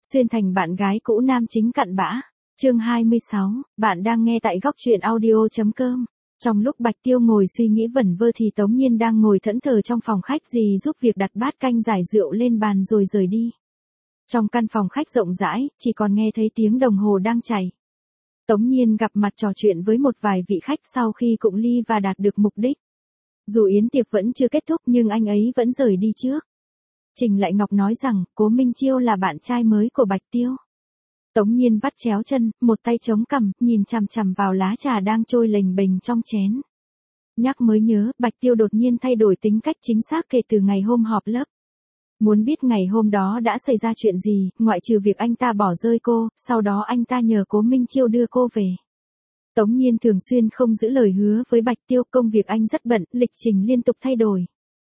Xuyên thành bạn gái cũ nam chính cặn bã. Chương 26, bạn đang nghe tại góc truyện audio.com. Trong lúc Bạch Tiêu ngồi suy nghĩ vẩn vơ thì Tống Nhiên đang ngồi thẫn thờ trong phòng khách dì giúp việc đặt bát canh giải rượu lên bàn rồi rời đi. Trong căn phòng khách rộng rãi, chỉ còn nghe thấy tiếng đồng hồ đang chảy. Tống Nhiên gặp mặt trò chuyện với một vài vị khách sau khi cụng ly và đạt được mục đích. Dù yến tiệc vẫn chưa kết thúc nhưng anh ấy vẫn rời đi trước. Trình Lại Ngọc nói rằng Cố Minh Chiêu là bạn trai mới của Bạch Tiêu. Tống Nhiên vắt chéo chân, một tay chống cằm, nhìn chằm chằm vào lá trà đang trôi lềnh bềnh trong chén. Nhắc mới nhớ, Bạch Tiêu đột nhiên thay đổi tính cách chính xác kể từ ngày hôm họp lớp. Muốn biết ngày hôm đó đã xảy ra chuyện gì, ngoại trừ việc anh ta bỏ rơi cô, sau đó anh ta nhờ Cố Minh Chiêu đưa cô về. Tống Nhiên thường xuyên không giữ lời hứa với Bạch Tiêu, công việc anh rất bận, lịch trình liên tục thay đổi.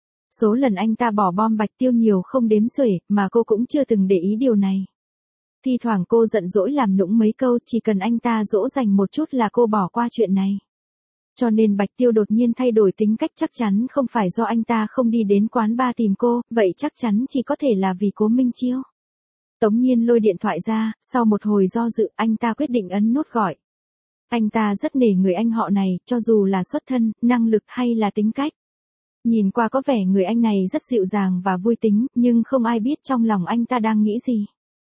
Số lần anh ta bỏ bom Bạch Tiêu nhiều không đếm xuể, mà cô cũng chưa từng để ý điều này. Thi thoảng cô giận dỗi làm nũng mấy câu, chỉ cần anh ta dỗ dành một chút là cô bỏ qua chuyện này. Cho nên Bạch Tiêu đột nhiên thay đổi tính cách chắc chắn không phải do anh ta không đi đến quán bar tìm cô, vậy chắc chắn chỉ có thể là vì Cố Minh Chiêu. Tống Nhiên lôi điện thoại ra, sau một hồi do dự, anh ta quyết định ấn nút gọi. Anh ta rất nể người anh họ này, cho dù là xuất thân, năng lực hay là tính cách. Nhìn qua có vẻ người anh này rất dịu dàng và vui tính, nhưng không ai biết trong lòng anh ta đang nghĩ gì.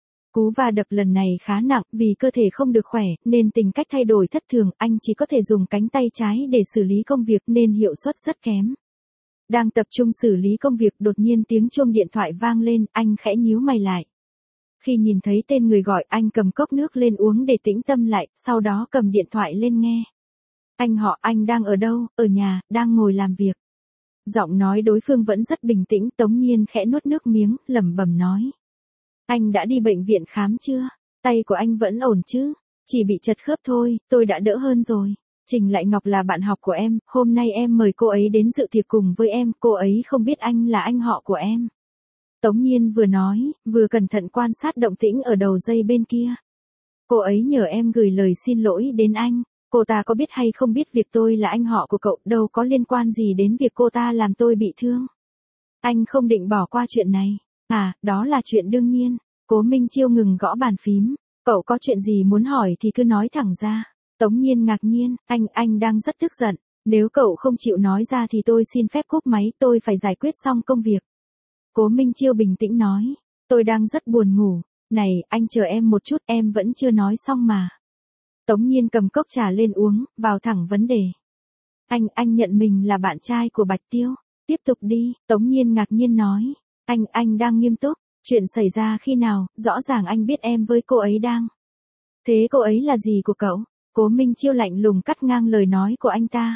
Cú va đập lần này khá nặng, vì cơ thể không được khỏe, nên tính cách thay đổi thất thường, anh chỉ có thể dùng cánh tay trái để xử lý công việc nên hiệu suất rất kém. Đang tập trung xử lý công việc, đột nhiên tiếng chuông điện thoại vang lên, anh khẽ nhíu mày lại. Khi nhìn thấy tên người gọi, anh cầm cốc nước lên uống để tĩnh tâm lại, sau đó cầm điện thoại lên nghe. Anh họ, anh đang ở đâu? Ở nhà, đang ngồi làm việc. Giọng nói đối phương vẫn rất bình tĩnh, Tống Nhiên khẽ nuốt nước miếng, lẩm bẩm nói. Anh đã đi bệnh viện khám chưa? Tay của anh vẫn ổn chứ? Chỉ bị chật khớp thôi, tôi đã đỡ hơn rồi. Trình Lại Ngọc là bạn học của em, hôm nay em mời cô ấy đến dự tiệc cùng với em, cô ấy không biết anh là anh họ của em. Tống Nhiên vừa nói, vừa cẩn thận quan sát động tĩnh ở đầu dây bên kia. Cô ấy nhờ em gửi lời xin lỗi đến anh. Cô ta có biết hay không biết việc tôi là anh họ của cậu, đâu có liên quan gì đến việc cô ta làm tôi bị thương. Anh không định bỏ qua chuyện này. À, đó là chuyện đương nhiên. Cố Minh Chiêu ngừng gõ bàn phím. Cậu có chuyện gì muốn hỏi thì cứ nói thẳng ra. Tống Nhiên ngạc nhiên, anh đang rất tức giận. Nếu cậu không chịu nói ra thì tôi xin phép cúp máy, tôi phải giải quyết xong công việc. Cố Minh Chiêu bình tĩnh nói, tôi đang rất buồn ngủ. Này, anh chờ em một chút, em vẫn chưa nói xong mà. Tống Nhiên cầm cốc trà lên uống, vào thẳng vấn đề. Anh nhận mình là bạn trai của Bạch Tiêu. Tiếp tục đi, Tống Nhiên ngạc nhiên nói. Anh đang nghiêm túc, chuyện xảy ra khi nào, rõ ràng anh biết em với cô ấy đang. Thế cô ấy là gì của cậu? Cố Minh Chiêu lạnh lùng cắt ngang lời nói của anh ta.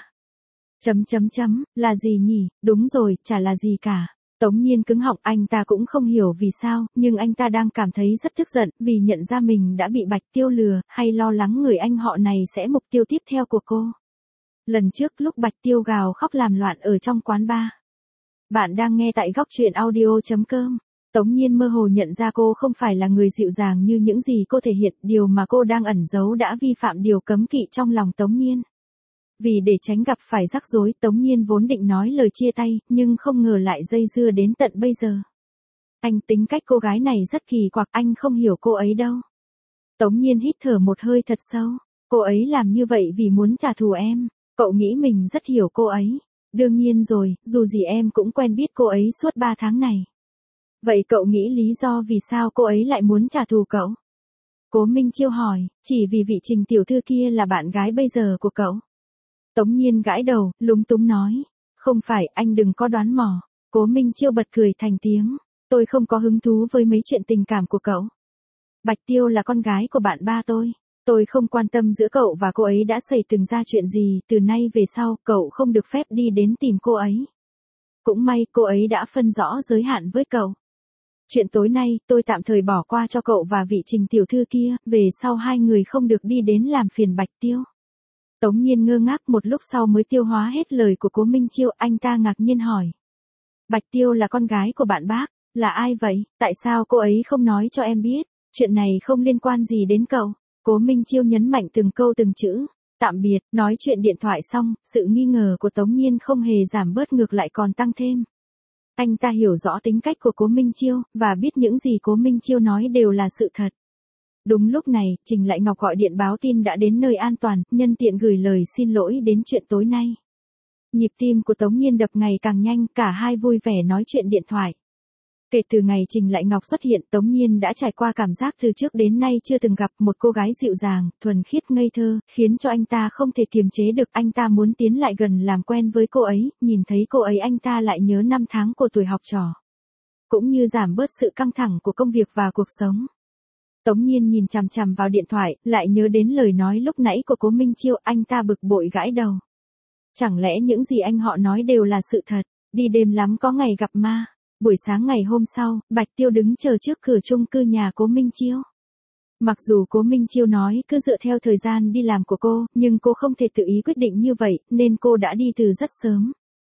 Là gì nhỉ, đúng rồi, chả là gì cả. Tống Nhiên cứng họng, anh ta cũng không hiểu vì sao, nhưng anh ta đang cảm thấy rất tức giận, vì nhận ra mình đã bị Bạch Tiêu lừa, hay lo lắng người anh họ này sẽ mục tiêu tiếp theo của cô. Lần trước lúc Bạch Tiêu gào khóc làm loạn ở trong quán bar. Bạn đang nghe tại góc truyện audio.com. Tống Nhiên mơ hồ nhận ra cô không phải là người dịu dàng như những gì cô thể hiện, điều mà cô đang ẩn giấu đã vi phạm điều cấm kỵ trong lòng Tống Nhiên. Vì để tránh gặp phải rắc rối, Tống Nhiên vốn định nói lời chia tay, nhưng không ngờ lại dây dưa đến tận bây giờ. Anh tính cách cô gái này rất kỳ quặc, anh không hiểu cô ấy đâu. Tống Nhiên hít thở một hơi thật sâu. Cô ấy làm như vậy vì muốn trả thù em. Cậu nghĩ mình rất hiểu cô ấy. Đương nhiên rồi, dù gì em cũng quen biết cô ấy suốt 3 tháng này. Vậy cậu nghĩ lý do vì sao cô ấy lại muốn trả thù cậu? Cố Minh Chiêu hỏi, chỉ vì vị Trình tiểu thư kia là bạn gái bây giờ của cậu. Tống Nhiên gãi đầu, lúng túng nói. Không phải, anh đừng có đoán mò. Cố Minh Chiêu bật cười thành tiếng. Tôi không có hứng thú với mấy chuyện tình cảm của cậu. Bạch Tiêu là con gái của bạn ba tôi. Tôi không quan tâm giữa cậu và cô ấy đã xảy từng ra chuyện gì, từ nay về sau, cậu không được phép đi đến tìm cô ấy. Cũng may, cô ấy đã phân rõ giới hạn với cậu. Chuyện tối nay, tôi tạm thời bỏ qua cho cậu và vị Trình tiểu thư kia, về sau hai người không được đi đến làm phiền Bạch Tiêu. Tống Nhiên ngơ ngác một lúc sau mới tiêu hóa hết lời của Cố Minh Chiêu, anh ta ngạc nhiên hỏi. Bạch Tiêu là con gái của bạn bác, là ai vậy, tại sao cô ấy không nói cho em biết, chuyện này không liên quan gì đến cậu. Cố Minh Chiêu nhấn mạnh từng câu từng chữ. Tạm biệt, nói chuyện điện thoại xong, sự nghi ngờ của Tống Nhiên không hề giảm bớt ngược lại còn tăng thêm. Anh ta hiểu rõ tính cách của Cố Minh Chiêu, và biết những gì Cố Minh Chiêu nói đều là sự thật. Đúng lúc này, Trình Lại Ngọc gọi điện báo tin đã đến nơi an toàn, nhân tiện gửi lời xin lỗi đến chuyện tối nay. Nhịp tim của Tống Nhiên đập ngày càng nhanh, cả hai vui vẻ nói chuyện điện thoại. Kể từ ngày Trình Lại Ngọc xuất hiện, Tống Nhiên đã trải qua cảm giác từ trước đến nay chưa từng gặp một cô gái dịu dàng, thuần khiết ngây thơ, khiến cho anh ta không thể kiềm chế được. Anh ta muốn tiến lại gần làm quen với cô ấy, nhìn thấy cô ấy anh ta lại nhớ năm tháng của tuổi học trò. Cũng như giảm bớt sự căng thẳng của công việc và cuộc sống. Tống Nhiên nhìn chằm chằm vào điện thoại, lại nhớ đến lời nói lúc nãy của Cố Minh Chiêu, anh ta bực bội gãi đầu. Chẳng lẽ những gì anh họ nói đều là sự thật, đi đêm lắm có ngày gặp ma. Buổi sáng ngày hôm sau, Bạch Tiêu đứng chờ trước cửa chung cư nhà Cố Minh Chiêu. Mặc dù Cố Minh Chiêu nói cứ dựa theo thời gian đi làm của cô, nhưng cô không thể tự ý quyết định như vậy, nên cô đã đi từ rất sớm.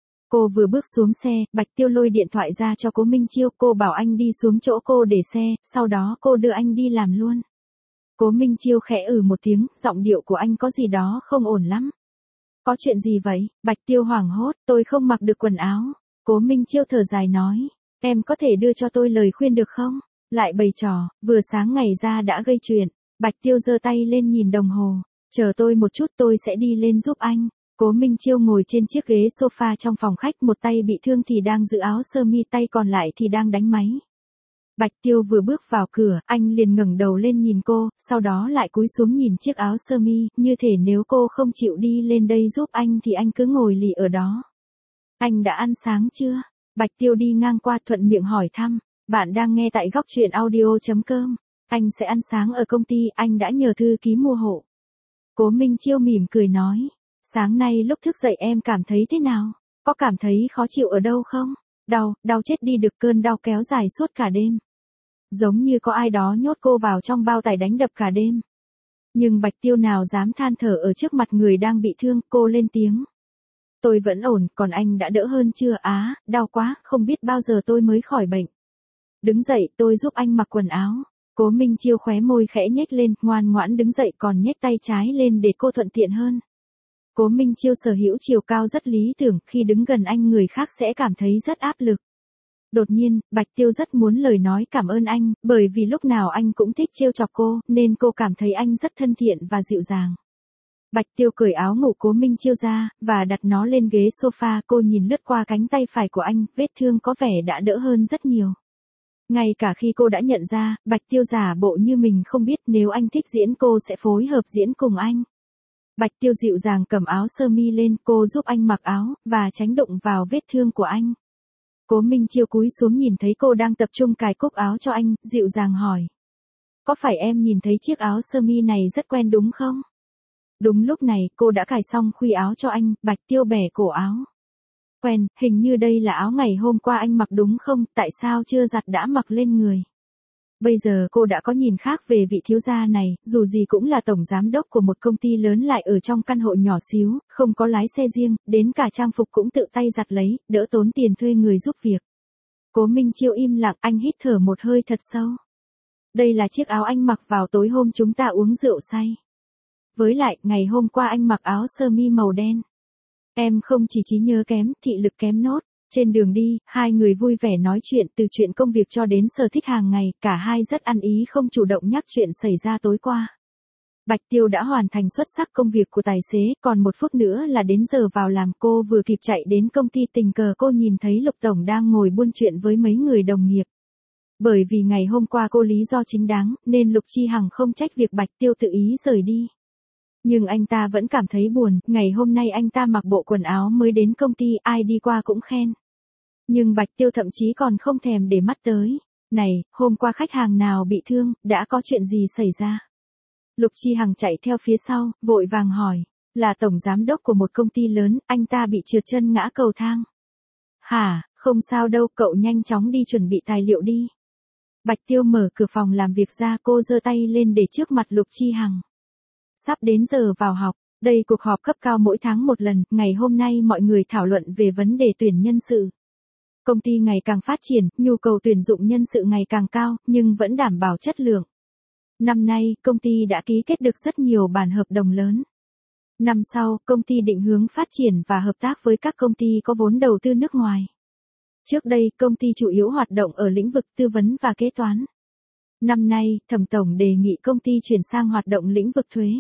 Cô vừa bước xuống xe, Bạch Tiêu lôi điện thoại ra cho Cố Minh Chiêu, cô bảo anh đi xuống chỗ cô để xe, sau đó cô đưa anh đi làm luôn. Cố Minh Chiêu khẽ một tiếng, giọng điệu của anh có gì đó không ổn lắm. Có chuyện gì vậy? Bạch Tiêu hoảng hốt, tôi không mặc được quần áo. Cố Minh Chiêu thở dài nói, em có thể đưa cho tôi lời khuyên được không? Lại bày trò, vừa sáng ngày ra đã gây chuyện. Bạch Tiêu giơ tay lên nhìn đồng hồ, chờ tôi một chút tôi sẽ đi lên giúp anh. Cố Minh Chiêu ngồi trên chiếc ghế sofa trong phòng khách, một tay bị thương thì đang giữ áo sơ mi, tay còn lại thì đang đánh máy. Bạch Tiêu vừa bước vào cửa, anh liền ngẩng đầu lên nhìn cô, sau đó lại cúi xuống nhìn chiếc áo sơ mi, như thể nếu cô không chịu đi lên đây giúp anh thì anh cứ ngồi lì ở đó. Anh đã ăn sáng chưa? Bạch Tiêu đi ngang qua thuận miệng hỏi thăm. Bạn đang nghe tại góc truyện audio.com. Anh sẽ ăn sáng ở công ty, anh đã nhờ thư ký mua hộ. Cố Minh Chiêu mỉm cười nói. Sáng nay lúc thức dậy em cảm thấy thế nào? Có cảm thấy khó chịu ở đâu không? Đau chết đi được, cơn đau kéo dài suốt cả đêm. Giống như có ai đó nhốt cô vào trong bao tải đánh đập cả đêm. Nhưng Bạch Tiêu nào dám than thở ở trước mặt người đang bị thương, cô lên tiếng. Tôi vẫn ổn, còn anh đã đỡ hơn chưa? Đau quá, không biết bao giờ tôi mới khỏi bệnh. Đứng dậy, tôi giúp anh mặc quần áo. Cố Minh Chiêu khóe môi khẽ nhếch lên, ngoan ngoãn đứng dậy còn nhếch tay trái lên để cô thuận tiện hơn. Cố Minh Chiêu sở hữu chiều cao rất lý tưởng, khi đứng gần anh người khác sẽ cảm thấy rất áp lực. Đột nhiên, Bạch Tiêu rất muốn lời nói cảm ơn anh, bởi vì lúc nào anh cũng thích trêu chọc cô, nên cô cảm thấy anh rất thân thiện và dịu dàng. Bạch Tiêu cởi áo ngủ Cố Minh Chiêu ra, và đặt nó lên ghế sofa, cô nhìn lướt qua cánh tay phải của anh, vết thương có vẻ đã đỡ hơn rất nhiều. Ngay cả khi cô đã nhận ra, Bạch Tiêu giả bộ như mình không biết, nếu anh thích diễn cô sẽ phối hợp diễn cùng anh. Bạch Tiêu dịu dàng cầm áo sơ mi lên, cô giúp anh mặc áo, và tránh đụng vào vết thương của anh. Cố Minh Chiêu cúi xuống nhìn thấy cô đang tập trung cài cúc áo cho anh, dịu dàng hỏi. Có phải em nhìn thấy chiếc áo sơ mi này rất quen đúng không? Đúng lúc này, cô đã cài xong khuy áo cho anh, Bạch Tiêu bẻ cổ áo. Quen, hình như đây là áo ngày hôm qua anh mặc đúng không, tại sao chưa giặt đã mặc lên người? Bây giờ cô đã có nhìn khác về vị thiếu gia này, dù gì cũng là tổng giám đốc của một công ty lớn, lại ở trong căn hộ nhỏ xíu, không có lái xe riêng, đến cả trang phục cũng tự tay giặt lấy, đỡ tốn tiền thuê người giúp việc. Cố Minh Chiêu im lặng, anh hít thở một hơi thật sâu. Đây là chiếc áo anh mặc vào tối hôm chúng ta uống rượu say. Với lại, ngày hôm qua anh mặc áo sơ mi màu đen. Em không chỉ trí nhớ kém, thị lực kém nốt. Trên đường đi, hai người vui vẻ nói chuyện, từ chuyện công việc cho đến sở thích hàng ngày, cả hai rất ăn ý không chủ động nhắc chuyện xảy ra tối qua. Bạch Tiêu đã hoàn thành xuất sắc công việc của tài xế, còn 1 phút nữa là đến giờ vào làm, cô vừa kịp chạy đến công ty, tình cờ cô nhìn thấy Lục Tổng đang ngồi buôn chuyện với mấy người đồng nghiệp. Bởi vì ngày hôm qua cô lý do chính đáng, nên Lục Chi Hằng không trách việc Bạch Tiêu tự ý rời đi. Nhưng anh ta vẫn cảm thấy buồn, ngày hôm nay anh ta mặc bộ quần áo mới đến công ty, ai đi qua cũng khen. Nhưng Bạch Tiêu thậm chí còn không thèm để mắt tới. Này, hôm qua khách hàng nào bị thương, đã có chuyện gì xảy ra? Lục Chi Hằng chạy theo phía sau, vội vàng hỏi. Là tổng giám đốc của một công ty lớn, anh ta bị trượt chân ngã cầu thang. Hả, không sao đâu, cậu nhanh chóng đi chuẩn bị tài liệu đi. Bạch Tiêu mở cửa phòng làm việc ra, cô giơ tay lên để trước mặt Lục Chi Hằng. Sắp đến giờ vào học, đây cuộc họp cấp cao mỗi tháng một lần, ngày hôm nay mọi người thảo luận về vấn đề tuyển nhân sự. Công ty ngày càng phát triển, nhu cầu tuyển dụng nhân sự ngày càng cao, nhưng vẫn đảm bảo chất lượng. Năm nay, công ty đã ký kết được rất nhiều bản hợp đồng lớn. Năm sau, công ty định hướng phát triển và hợp tác với các công ty có vốn đầu tư nước ngoài. Trước đây, công ty chủ yếu hoạt động ở lĩnh vực tư vấn và kế toán. Năm nay, Thẩm Tổng đề nghị công ty chuyển sang hoạt động lĩnh vực thuế.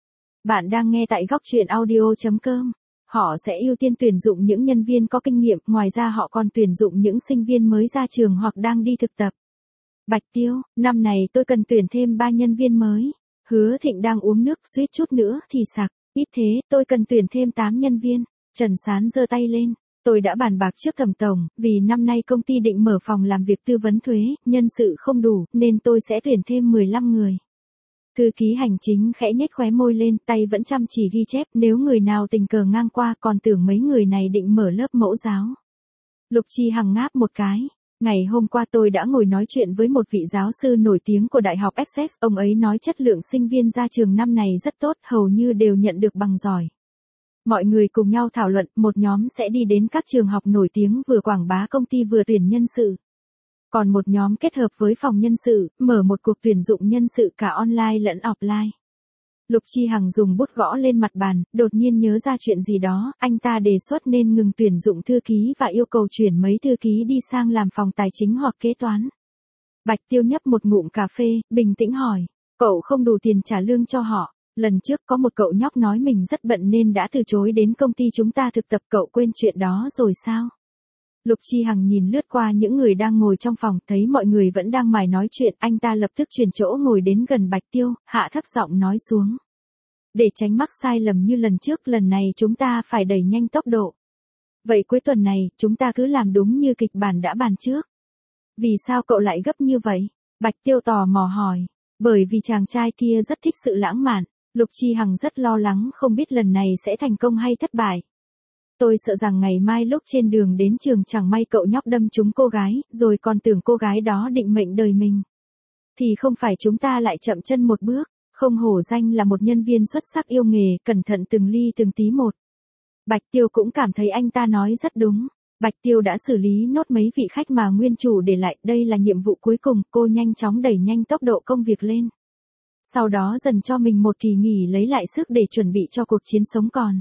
Bạn đang nghe tại góc chuyện audio.com. Họ sẽ ưu tiên tuyển dụng những nhân viên có kinh nghiệm, ngoài ra họ còn tuyển dụng những sinh viên mới ra trường hoặc đang đi thực tập. Bạch Tiêu, năm này tôi cần tuyển thêm 3 nhân viên mới. Hứa Thịnh đang uống nước, suýt chút nữa thì sặc. Ít thế, tôi cần tuyển thêm 8 nhân viên. Trần Sán giơ tay lên. Tôi đã bàn bạc trước Thẩm Tổng, vì năm nay công ty định mở phòng làm việc tư vấn thuế, nhân sự không đủ, nên tôi sẽ tuyển thêm 15 người. Thư ký hành chính khẽ nhếch khóe môi lên, tay vẫn chăm chỉ ghi chép, nếu người nào tình cờ ngang qua còn tưởng mấy người này định mở lớp mẫu giáo. Lục Chi Hằng ngáp một cái. Ngày hôm qua tôi đã ngồi nói chuyện với một vị giáo sư nổi tiếng của Đại học Essex, ông ấy nói chất lượng sinh viên ra trường năm này rất tốt, hầu như đều nhận được bằng giỏi. Mọi người cùng nhau thảo luận, một nhóm sẽ đi đến các trường học nổi tiếng vừa quảng bá công ty vừa tuyển nhân sự. Còn một nhóm kết hợp với phòng nhân sự, mở một cuộc tuyển dụng nhân sự cả online lẫn offline. Lục Chi Hằng dùng bút gõ lên mặt bàn, đột nhiên nhớ ra chuyện gì đó, anh ta đề xuất nên ngừng tuyển dụng thư ký và yêu cầu chuyển mấy thư ký đi sang làm phòng tài chính hoặc kế toán. Bạch Tiêu nhấp một ngụm cà phê, bình tĩnh hỏi, cậu không đủ tiền trả lương cho họ. Lần trước có một cậu nhóc nói mình rất bận nên đã từ chối đến công ty chúng ta thực tập, cậu quên chuyện đó rồi sao? Lục Chi Hằng nhìn lướt qua những người đang ngồi trong phòng, thấy mọi người vẫn đang mải nói chuyện, anh ta lập tức chuyển chỗ ngồi đến gần Bạch Tiêu, hạ thấp giọng nói xuống. Để tránh mắc sai lầm như lần trước, lần này chúng ta phải đẩy nhanh tốc độ. Vậy cuối tuần này, chúng ta cứ làm đúng như kịch bản đã bàn trước. Vì sao cậu lại gấp như vậy? Bạch Tiêu tò mò hỏi. Bởi vì chàng trai kia rất thích sự lãng mạn. Lục Chi Hằng rất lo lắng không biết lần này sẽ thành công hay thất bại. Tôi sợ rằng ngày mai lúc trên đường đến trường chẳng may cậu nhóc đâm trúng cô gái, rồi còn tưởng cô gái đó định mệnh đời mình. Thì không phải chúng ta lại chậm chân một bước, không hổ danh là một nhân viên xuất sắc yêu nghề, cẩn thận từng ly từng tí một. Bạch Tiêu cũng cảm thấy anh ta nói rất đúng. Bạch Tiêu đã xử lý nốt mấy vị khách mà nguyên chủ để lại, đây là nhiệm vụ cuối cùng, cô nhanh chóng đẩy nhanh tốc độ công việc lên. Sau đó dần cho mình một kỳ nghỉ lấy lại sức để chuẩn bị cho cuộc chiến sống còn.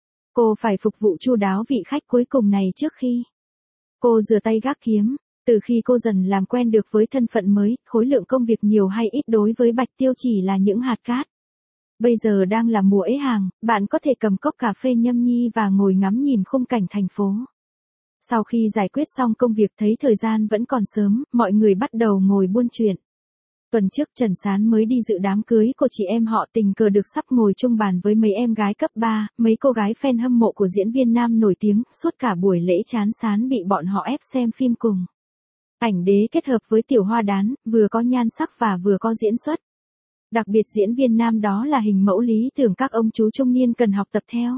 Cô phải phục vụ chu đáo vị khách cuối cùng này trước khi cô rửa tay gác kiếm. Từ khi cô dần làm quen được với thân phận mới, khối lượng công việc nhiều hay ít đối với Bạch Tiêu chỉ là những hạt cát. Bây giờ đang là mùa ế hàng, bạn có thể cầm cốc cà phê nhâm nhi và ngồi ngắm nhìn khung cảnh thành phố. Sau khi giải quyết xong công việc thấy thời gian vẫn còn sớm, mọi người bắt đầu ngồi buôn chuyện. Tuần trước Trần Sán mới đi dự đám cưới của chị em họ, tình cờ được sắp ngồi chung bàn với mấy em gái cấp 3, mấy cô gái fan hâm mộ của diễn viên nam nổi tiếng, suốt cả buổi lễ Trán Sán bị bọn họ ép xem phim cùng. Ảnh đế kết hợp với tiểu hoa đán, vừa có nhan sắc và vừa có diễn xuất. Đặc biệt diễn viên nam đó là hình mẫu lý tưởng các ông chú trung niên cần học tập theo.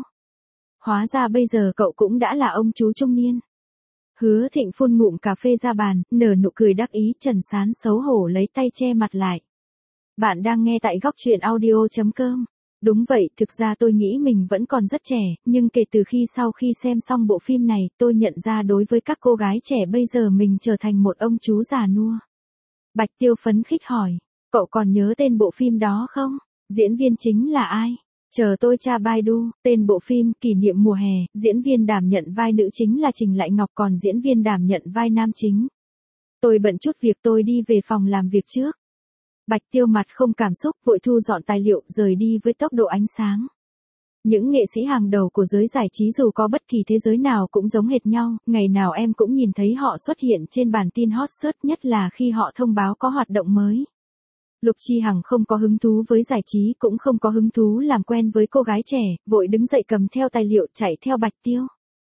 Hóa ra bây giờ cậu cũng đã là ông chú trung niên. Hứa Thịnh phun ngụm cà phê ra bàn, nở nụ cười đắc ý. Trần Sán xấu hổ lấy tay che mặt lại. Bạn đang nghe tại góc chuyện audio.com. Đúng vậy, thực ra tôi nghĩ mình vẫn còn rất trẻ, nhưng kể từ sau khi xem xong bộ phim này, tôi nhận ra đối với các cô gái trẻ bây giờ mình trở thành một ông chú già nua. Bạch Tiêu phấn khích hỏi, cậu còn nhớ tên bộ phim đó không? Diễn viên chính là ai? Chờ tôi tra Baidu, tên bộ phim Kỷ niệm mùa hè, diễn viên đảm nhận vai nữ chính là Trình Lại Ngọc, còn diễn viên đảm nhận vai nam chính. Tôi bận chút việc, tôi đi về phòng làm việc trước. Bạch Tiêu mặt không cảm xúc, vội thu dọn tài liệu, rời đi với tốc độ ánh sáng. Những nghệ sĩ hàng đầu của giới giải trí dù có bất kỳ thế giới nào cũng giống hệt nhau, ngày nào em cũng nhìn thấy họ xuất hiện trên bản tin hot search, nhất là khi họ thông báo có hoạt động mới. Lục Chi Hằng không có hứng thú với giải trí, cũng không có hứng thú làm quen với cô gái trẻ, vội đứng dậy cầm theo tài liệu chạy theo Bạch Tiêu.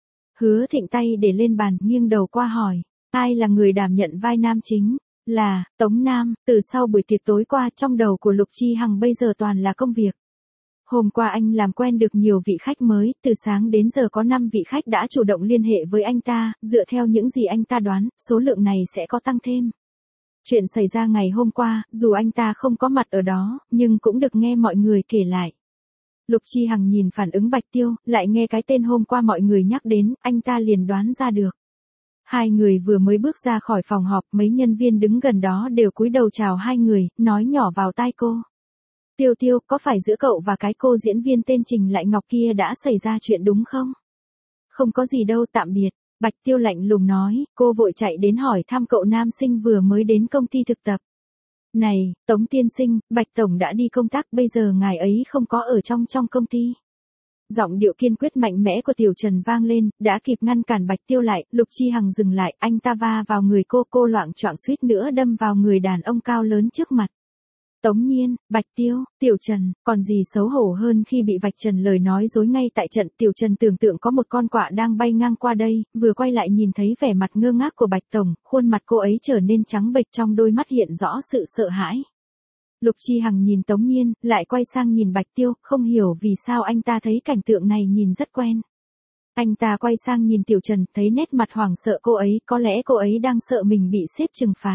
Hứa Thịnh tay để lên bàn, nghiêng đầu qua hỏi, ai là người đảm nhận vai nam chính? Là Tống Nam. Từ sau buổi tiệc tối qua, trong đầu của Lục Chi Hằng bây giờ toàn là công việc. Hôm qua anh làm quen được nhiều vị khách mới, từ sáng đến giờ có 5 vị khách đã chủ động liên hệ với anh ta, dựa theo những gì anh ta đoán, số lượng này sẽ có tăng thêm. Chuyện xảy ra ngày hôm qua, dù anh ta không có mặt ở đó, nhưng cũng được nghe mọi người kể lại. Lục Chi Hằng nhìn phản ứng Bạch Tiêu, lại nghe cái tên hôm qua mọi người nhắc đến, anh ta liền đoán ra được. Hai người vừa mới bước ra khỏi phòng họp, mấy nhân viên đứng gần đó đều cúi đầu chào hai người, nói nhỏ vào tai cô. Tiêu Tiêu, có phải giữa cậu và cái cô diễn viên tên Trình Lại Ngọc kia đã xảy ra chuyện đúng không? Không có gì đâu, tạm biệt. Bạch Tiêu lạnh lùng nói, cô vội chạy đến hỏi thăm cậu nam sinh vừa mới đến công ty thực tập. Này, Tống tiên sinh, Bạch Tổng đã đi công tác, bây giờ ngài ấy không có ở trong công ty. Giọng điệu kiên quyết mạnh mẽ của Tiểu Trần vang lên, đã kịp ngăn cản Bạch Tiêu lại, Lục Chi Hằng dừng lại, anh ta va vào người cô loạng choạng suýt nữa đâm vào người đàn ông cao lớn trước mặt. Tống Nhiên, Bạch Tiêu, Tiểu Trần, còn gì xấu hổ hơn khi bị vạch trần lời nói dối ngay tại trận. Tiểu Trần tưởng tượng có một con quạ đang bay ngang qua đây, vừa quay lại nhìn thấy vẻ mặt ngơ ngác của Bạch Tổng, khuôn mặt cô ấy trở nên trắng bệch, trong đôi mắt hiện rõ sự sợ hãi. Lục Chi Hằng nhìn Tống Nhiên, lại quay sang nhìn Bạch Tiêu, không hiểu vì sao anh ta thấy cảnh tượng này nhìn rất quen. Anh ta quay sang nhìn Tiểu Trần, thấy nét mặt hoảng sợ cô ấy, có lẽ cô ấy đang sợ mình bị sếp trừng phạt.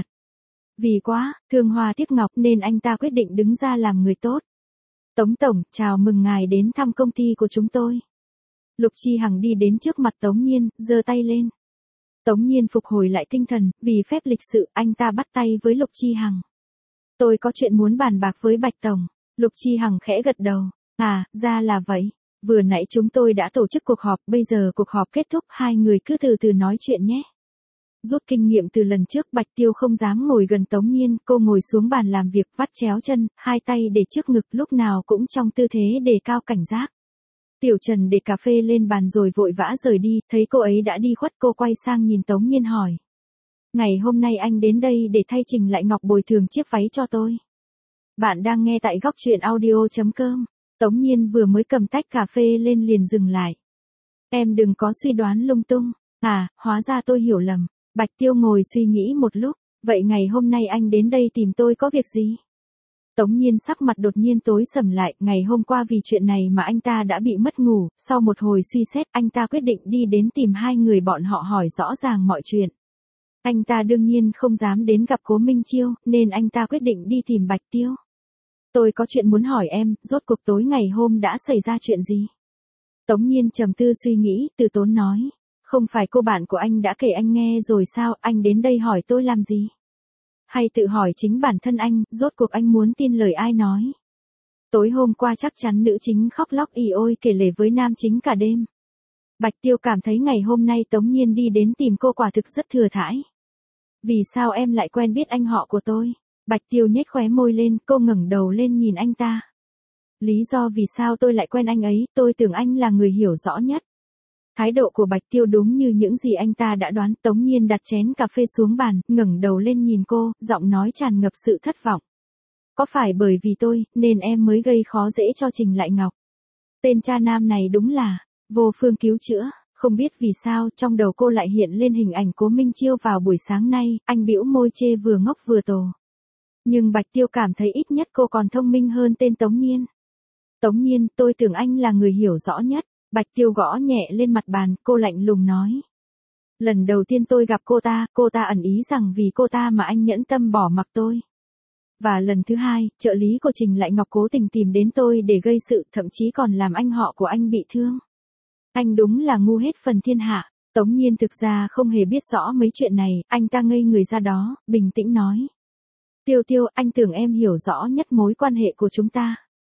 Vì quá, thương hoa tiếc ngọc nên anh ta quyết định đứng ra làm người tốt. Tống Tổng, chào mừng ngài đến thăm công ty của chúng tôi. Lục Chi Hằng đi đến trước mặt Tống Nhiên, giơ tay lên. Tống Nhiên phục hồi lại tinh thần, vì phép lịch sự, anh ta bắt tay với Lục Chi Hằng. Tôi có chuyện muốn bàn bạc với Bạch Tổng. Lục Chi Hằng khẽ gật đầu. À, ra là vậy. Vừa nãy chúng tôi đã tổ chức cuộc họp, bây giờ cuộc họp kết thúc, hai người cứ từ từ nói chuyện nhé. Rút kinh nghiệm từ lần trước, Bạch Tiêu không dám ngồi gần Tống Nhiên, cô ngồi xuống bàn làm việc, vắt chéo chân, hai tay để trước ngực, lúc nào cũng trong tư thế đề cao cảnh giác. Tiểu Trần để cà phê lên bàn rồi vội vã rời đi, thấy cô ấy đã đi khuất, cô quay sang nhìn Tống Nhiên hỏi. Ngày hôm nay anh đến đây để thay Trình Lại Ngọc bồi thường chiếc váy cho tôi. Bạn đang nghe tại góc truyện audio.com. Tống Nhiên vừa mới cầm tách cà phê lên liền dừng lại. Em đừng có suy đoán lung tung. À, hóa ra tôi hiểu lầm. Bạch Tiêu ngồi suy nghĩ một lúc. Vậy ngày hôm nay anh đến đây tìm tôi có việc gì? Tống Nhiên sắc mặt đột nhiên tối sầm lại. Ngày hôm qua vì chuyện này mà anh ta đã bị mất ngủ. Sau một hồi suy xét, anh ta quyết định đi đến tìm hai người bọn họ hỏi rõ ràng mọi chuyện. Anh ta đương nhiên không dám đến gặp Cố Minh Chiêu, nên anh ta quyết định đi tìm Bạch Tiêu. Tôi có chuyện muốn hỏi em, rốt cuộc tối ngày hôm đã xảy ra chuyện gì? Tống Nhiên trầm tư suy nghĩ, từ tốn nói. Không phải cô bạn của anh đã kể anh nghe rồi sao, anh đến đây hỏi tôi làm gì? Hay tự hỏi chính bản thân anh, rốt cuộc anh muốn tin lời ai nói? Tối hôm qua chắc chắn nữ chính khóc lóc ì ôi kể lể với nam chính cả đêm. Bạch Tiêu cảm thấy ngày hôm nay Tống Nhiên đi đến tìm cô quả thực rất thừa thãi. Vì sao em lại quen biết anh họ của tôi? Bạch Tiêu nhếch khóe môi lên, cô ngẩng đầu lên nhìn anh ta. Lý do vì sao tôi lại quen anh ấy, tôi tưởng anh là người hiểu rõ nhất. Thái độ của Bạch Tiêu đúng như những gì anh ta đã đoán. Tống Nhiên đặt chén cà phê xuống bàn, ngẩng đầu lên nhìn cô, giọng nói tràn ngập sự thất vọng. Có phải bởi vì tôi, nên em mới gây khó dễ cho Trình Lại Ngọc? Tên cha nam này đúng là vô phương cứu chữa. Không biết vì sao, trong đầu cô lại hiện lên hình ảnh Cố Minh Chiêu vào buổi sáng nay, anh bĩu môi chê vừa ngốc vừa tổ. Nhưng Bạch Tiêu cảm thấy ít nhất cô còn thông minh hơn tên Tống Nhiên. Tống Nhiên, tôi tưởng anh là người hiểu rõ nhất. Bạch Tiêu gõ nhẹ lên mặt bàn, cô lạnh lùng nói. Lần đầu tiên tôi gặp cô ta ẩn ý rằng vì cô ta mà anh nhẫn tâm bỏ mặc tôi. Và lần thứ hai, trợ lý của Trình Lại Ngọc cố tình tìm đến tôi để gây sự, thậm chí còn làm anh họ của anh bị thương. Anh đúng là ngu hết phần thiên hạ. Tống Nhiên thực ra không hề biết rõ mấy chuyện này, anh ta ngây người ra đó, bình tĩnh nói. Tiêu, anh tưởng em hiểu rõ nhất mối quan hệ của chúng ta.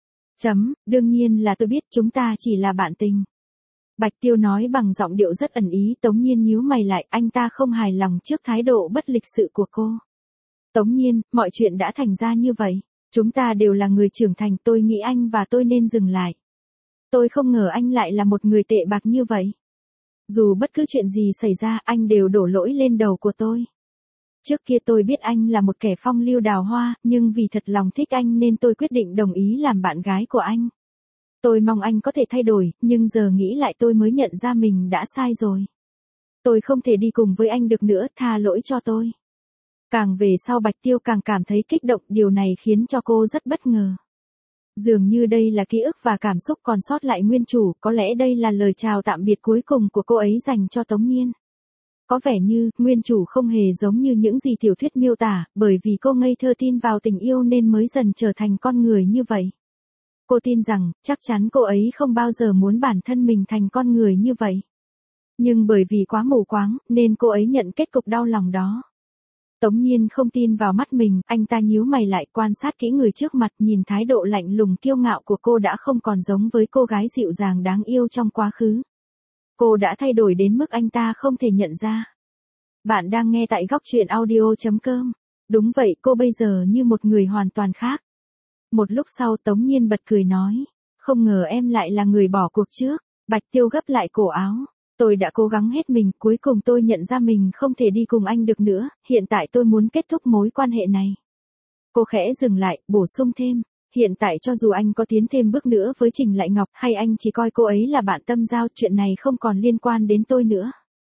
Đương nhiên là tôi biết chúng ta chỉ là bạn tình. Bạch Tiêu nói bằng giọng điệu rất ẩn ý. Tống Nhiên nhíu mày lại, anh ta không hài lòng trước thái độ bất lịch sự của cô. Tống Nhiên, mọi chuyện đã thành ra như vậy. Chúng ta đều là người trưởng thành, tôi nghĩ anh và tôi nên dừng lại. Tôi không ngờ anh lại là một người tệ bạc như vậy. Dù bất cứ chuyện gì xảy ra, anh đều đổ lỗi lên đầu của tôi. Trước kia tôi biết anh là một kẻ phong lưu đào hoa, nhưng vì thật lòng thích anh nên tôi quyết định đồng ý làm bạn gái của anh. Tôi mong anh có thể thay đổi, nhưng giờ nghĩ lại tôi mới nhận ra mình đã sai rồi. Tôi không thể đi cùng với anh được nữa, tha lỗi cho tôi. Càng về sau Bạch Tiêu càng cảm thấy kích động, điều này khiến cho cô rất bất ngờ. Dường như đây là ký ức và cảm xúc còn sót lại nguyên chủ, có lẽ đây là lời chào tạm biệt cuối cùng của cô ấy dành cho Tống Nhiên. Có vẻ như, nguyên chủ không hề giống như những gì tiểu thuyết miêu tả, bởi vì cô ngây thơ tin vào tình yêu nên mới dần trở thành con người như vậy. Cô tin rằng, chắc chắn cô ấy không bao giờ muốn bản thân mình thành con người như vậy. Nhưng bởi vì quá mù quáng, nên cô ấy nhận kết cục đau lòng đó. Tống Nhiên không tin vào mắt mình, anh ta nhíu mày lại quan sát kỹ người trước mặt, nhìn thái độ lạnh lùng kiêu ngạo của cô đã không còn giống với cô gái dịu dàng đáng yêu trong quá khứ. Cô đã thay đổi đến mức anh ta không thể nhận ra. Bạn đang nghe tại góc truyện audio.com. Đúng vậy, cô bây giờ như một người hoàn toàn khác. Một lúc sau Tống Nhiên bật cười nói. Không ngờ em lại là người bỏ cuộc trước. Bạch Tiêu gấp lại cổ áo. Tôi đã cố gắng hết mình, cuối cùng tôi nhận ra mình không thể đi cùng anh được nữa, hiện tại tôi muốn kết thúc mối quan hệ này. Cô khẽ dừng lại, bổ sung thêm. Hiện tại cho dù anh có tiến thêm bước nữa với Trình Lại Ngọc hay anh chỉ coi cô ấy là bạn tâm giao, chuyện này không còn liên quan đến tôi nữa.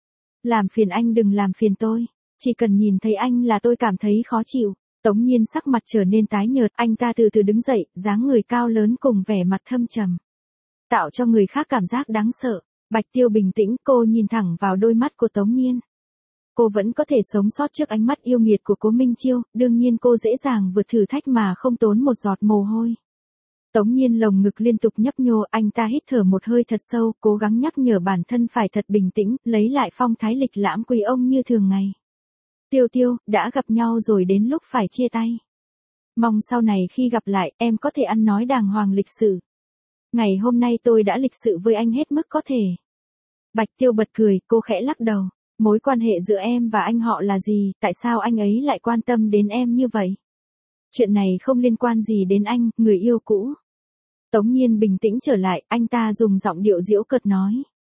Làm phiền anh đừng làm phiền tôi. Chỉ cần nhìn thấy anh là tôi cảm thấy khó chịu. Tống Nhiên sắc mặt trở nên tái nhợt, anh ta từ từ đứng dậy, dáng người cao lớn cùng vẻ mặt thâm trầm. Tạo cho người khác cảm giác đáng sợ. Bạch Tiêu bình tĩnh, cô nhìn thẳng vào đôi mắt của Tống Nhiên. Cô vẫn có thể sống sót trước ánh mắt yêu nghiệt của Cố Minh Chiêu, đương nhiên cô dễ dàng vượt thử thách mà không tốn một giọt mồ hôi. Tống Nhiên lồng ngực liên tục nhấp nhô, anh ta hít thở một hơi thật sâu, cố gắng nhắc nhở bản thân phải thật bình tĩnh, lấy lại phong thái lịch lãm quý ông như thường ngày. Tiêu Tiêu, đã gặp nhau rồi đến lúc phải chia tay. Mong sau này khi gặp lại, em có thể ăn nói đàng hoàng lịch sự. Ngày hôm nay tôi đã lịch sự với anh hết mức có thể. Bạch Tiêu bật cười, cô khẽ lắc đầu. Mối quan hệ giữa em và anh họ là gì, tại sao anh ấy lại quan tâm đến em như vậy? Chuyện này không liên quan gì đến anh, người yêu cũ. Tống Nhiên bình tĩnh trở lại, anh ta dùng giọng điệu giễu cợt nói.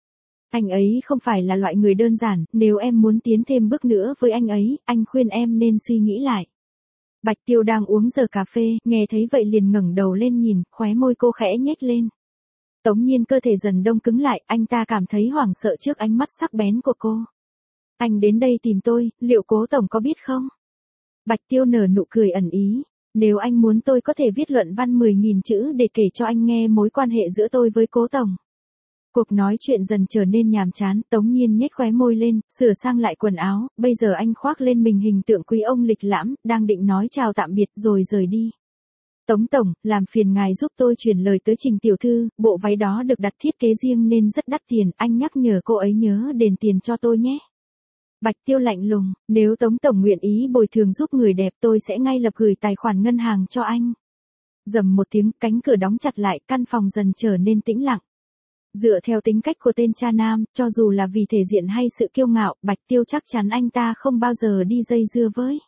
Anh ấy không phải là loại người đơn giản, nếu em muốn tiến thêm bước nữa với anh ấy, anh khuyên em nên suy nghĩ lại. Bạch Tiêu đang uống giờ cà phê, nghe thấy vậy liền ngẩng đầu lên nhìn, khóe môi cô khẽ nhếch lên. Tống Nhiên cơ thể dần đông cứng lại, anh ta cảm thấy hoảng sợ trước ánh mắt sắc bén của cô. Anh đến đây tìm tôi, liệu Cố tổng có biết không? Bạch Tiêu nở nụ cười ẩn ý. Nếu anh muốn tôi có thể viết luận văn 10.000 chữ để kể cho anh nghe mối quan hệ giữa tôi với Cố tổng. Cuộc nói chuyện dần trở nên nhàm chán, Tống Nhiên nhếch khóe môi lên, sửa sang lại quần áo, bây giờ anh khoác lên mình hình tượng quý ông lịch lãm, đang định nói chào tạm biệt rồi rời đi. Tống tổng, làm phiền ngài giúp tôi chuyển lời tới Trình tiểu thư, bộ váy đó được đặt thiết kế riêng nên rất đắt tiền, anh nhắc nhở cô ấy nhớ đền tiền cho tôi nhé. Bạch Tiêu lạnh lùng, nếu Tống tổng nguyện ý bồi thường giúp người đẹp tôi sẽ ngay lập gửi tài khoản ngân hàng cho anh. Rầm một tiếng, cánh cửa đóng chặt lại, căn phòng dần trở nên tĩnh lặng. Dựa theo tính cách của tên cha nam, cho dù là vì thể diện hay sự kiêu ngạo, Bạch Tiêu chắc chắn anh ta không bao giờ đi dây dưa với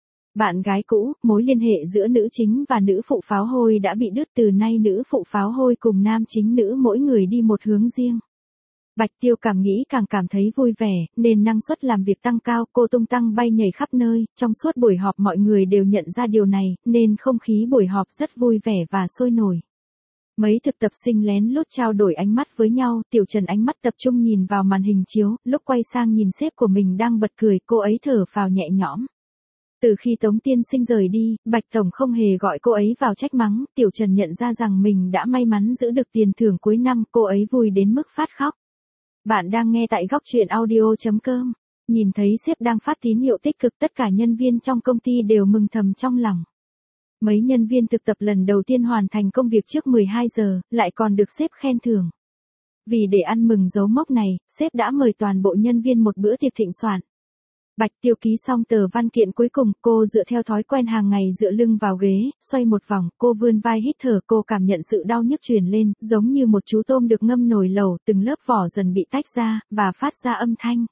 bạn gái cũ. Mối liên hệ giữa nữ chính và nữ phụ pháo hôi đã bị đứt, từ nay nữ phụ pháo hôi cùng nam chính nữ mỗi người đi một hướng riêng. Bạch Tiêu cảm nghĩ càng cảm thấy vui vẻ, nên năng suất làm việc tăng cao, cô tung tăng bay nhảy khắp nơi, trong suốt buổi họp mọi người đều nhận ra điều này, nên không khí buổi họp rất vui vẻ và sôi nổi. Mấy thực tập sinh lén lút trao đổi ánh mắt với nhau, Tiểu Trần ánh mắt tập trung nhìn vào màn hình chiếu, lúc quay sang nhìn sếp của mình đang bật cười, cô ấy thở phào nhẹ nhõm. Từ khi Tống tiên sinh rời đi, Bạch tổng không hề gọi cô ấy vào trách mắng, Tiểu Trần nhận ra rằng mình đã may mắn giữ được tiền thưởng cuối năm, cô ấy vui đến mức phát khóc. Bạn đang nghe tại góc truyện audio.com. Nhìn thấy sếp đang phát tín hiệu tích cực, tất cả nhân viên trong công ty đều mừng thầm trong lòng. Mấy nhân viên thực tập lần đầu tiên hoàn thành công việc trước 12 giờ, lại còn được sếp khen thưởng. Vì để ăn mừng dấu mốc này, sếp đã mời toàn bộ nhân viên một bữa tiệc thịnh soạn. Bạch Tiêu ký xong tờ văn kiện cuối cùng, cô dựa theo thói quen hàng ngày dựa lưng vào ghế, xoay một vòng, cô vươn vai hít thở, cô cảm nhận sự đau nhức truyền lên, giống như một chú tôm được ngâm nồi lẩu, từng lớp vỏ dần bị tách ra, và phát ra âm thanh.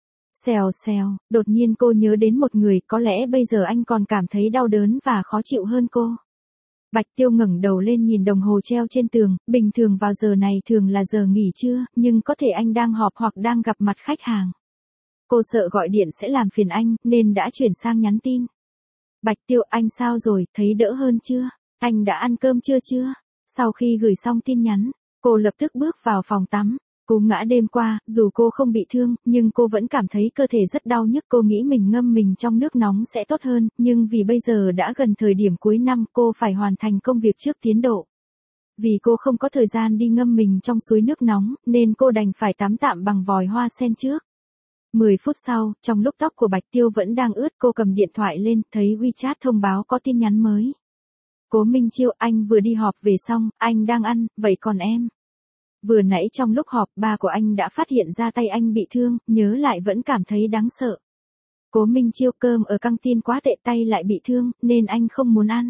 Xèo xèo, đột nhiên cô nhớ đến một người, có lẽ bây giờ anh còn cảm thấy đau đớn và khó chịu hơn cô. Bạch Tiêu ngẩng đầu lên nhìn đồng hồ treo trên tường, bình thường vào giờ này thường là giờ nghỉ trưa, nhưng có thể anh đang họp hoặc đang gặp mặt khách hàng. Cô sợ gọi điện sẽ làm phiền anh, nên đã chuyển sang nhắn tin. Bạch Tiêu, anh sao rồi, thấy đỡ hơn chưa? Anh đã ăn cơm chưa? Sau khi gửi xong tin nhắn, cô lập tức bước vào phòng tắm. Cú ngã đêm qua, dù cô không bị thương, nhưng cô vẫn cảm thấy cơ thể rất đau nhức. Cô nghĩ mình ngâm mình trong nước nóng sẽ tốt hơn, nhưng vì bây giờ đã gần thời điểm cuối năm, cô phải hoàn thành công việc trước tiến độ. Vì cô không có thời gian đi ngâm mình trong suối nước nóng, nên cô đành phải tắm tạm bằng vòi hoa sen trước. 10 phút sau, trong lúc tóc của Bạch Tiêu vẫn đang ướt, cô cầm điện thoại lên, thấy WeChat thông báo có tin nhắn mới. Cố Minh Chiêu, anh vừa đi họp về xong, anh đang ăn, vậy còn em? Vừa nãy trong lúc họp, ba của anh đã phát hiện ra tay anh bị thương, nhớ lại vẫn cảm thấy đáng sợ. Cố Minh Chiêu, cơm ở căng tin quá tệ, tay lại bị thương, nên anh không muốn ăn.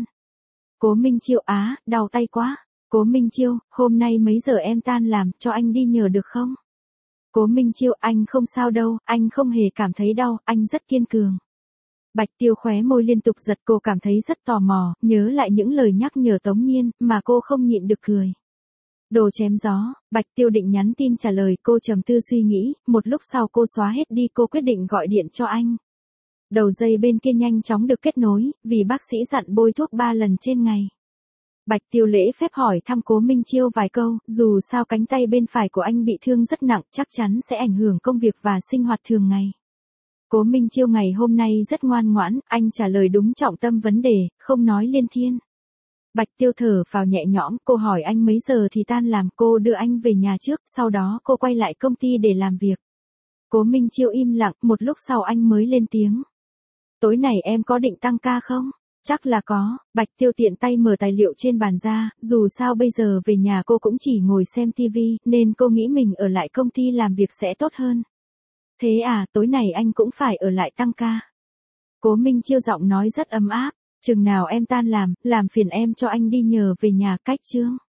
Cố Minh Chiêu, đau tay quá. Cố Minh Chiêu, hôm nay mấy giờ em tan làm, cho anh đi nhờ được không? Cố Minh Chiêu, anh không sao đâu, anh không hề cảm thấy đau, anh rất kiên cường. Bạch Tiêu khóe môi liên tục giật, cô cảm thấy rất tò mò, nhớ lại những lời nhắc nhở Tống Nhiên, mà cô không nhịn được cười. Đồ chém gió, Bạch Tiêu định nhắn tin trả lời, cô trầm tư suy nghĩ, một lúc sau cô xóa hết đi, cô quyết định gọi điện cho anh. Đầu dây bên kia nhanh chóng được kết nối, vì bác sĩ dặn bôi thuốc 3 lần trên ngày. Bạch Tiêu lễ phép hỏi thăm Cố Minh Chiêu vài câu, dù sao cánh tay bên phải của anh bị thương rất nặng, chắc chắn sẽ ảnh hưởng công việc và sinh hoạt thường ngày. Cố Minh Chiêu ngày hôm nay rất ngoan ngoãn, anh trả lời đúng trọng tâm vấn đề, không nói liên thiên. Bạch Tiêu thở vào nhẹ nhõm, cô hỏi anh mấy giờ thì tan làm, cô đưa anh về nhà trước, sau đó cô quay lại công ty để làm việc. Cố Minh Chiêu im lặng, một lúc sau anh mới lên tiếng. Tối này em có định tăng ca không? Chắc là có. Bạch Tiêu tiện tay mở tài liệu trên bàn ra, dù sao bây giờ về nhà cô cũng chỉ ngồi xem tivi, nên cô nghĩ mình ở lại công ty làm việc sẽ tốt hơn. Thế à, tối này anh cũng phải ở lại tăng ca. Cố Minh Chiêu giọng nói rất ấm áp, chừng nào em tan làm phiền em cho anh đi nhờ về nhà cách Trương.